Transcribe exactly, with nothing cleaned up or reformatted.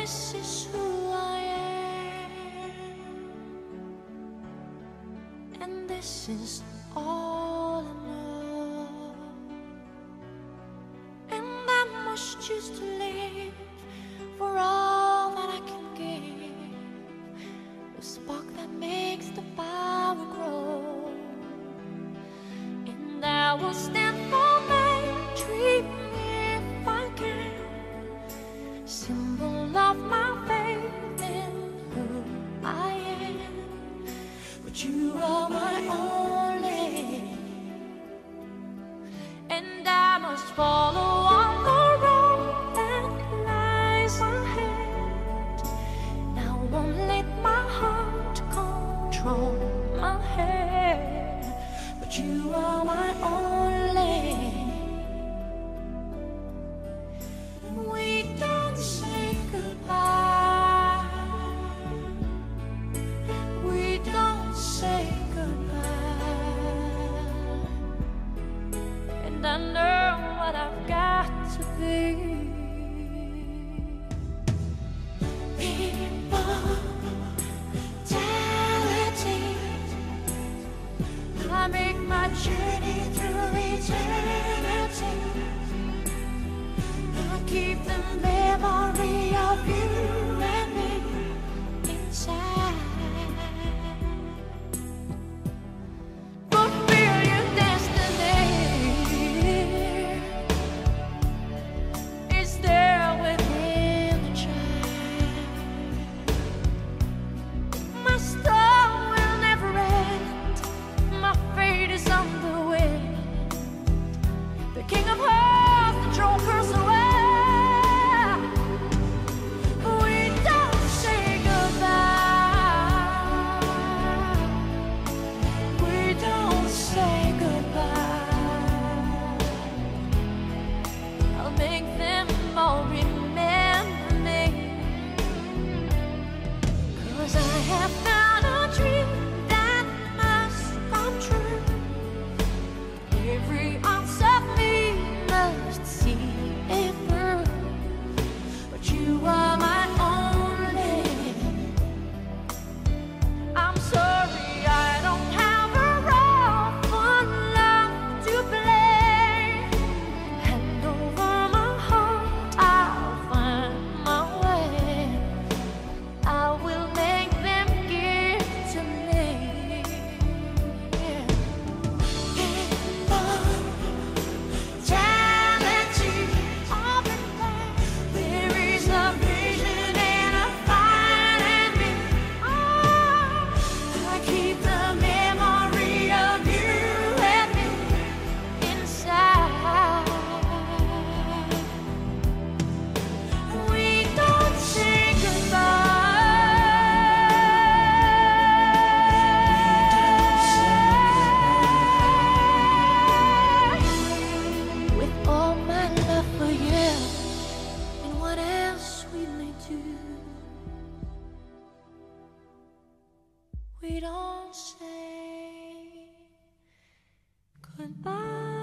this is who I am, and this is all I know. And I must choose to live for all that I can give, the spark that makes the power grow. And I will stand for my dream if I can, symbol of my faith in who I am. But you are my only, and I must follow on the road that lies ahead. And I won't let my heart control my head. But you are my only. We don't say goodbye. We don't say goodbye. And I know what I've got to be. Immortality. I make my journey through eternity. I keep the memory of you and me inside. Fulfill your destiny is there within the child. My star will never end. My fate is on the wind. The King of Hearts, the troll curse away. We don't say goodbye. We don't say goodbye. I'll make them all remember me, 'cause I have found a dream that must come true. Every ounce of me must see it through. But you are my only. I'm sorry I don't have a role for love to play. Hand over my heart, I'll find my way. I will make them give to me. Immortality, all in there. There is a vision and a fire in me. Oh, I keep the memory of you and me inside. We don't say goodbye. With all my love for you and what else we may do, we don't say goodbye.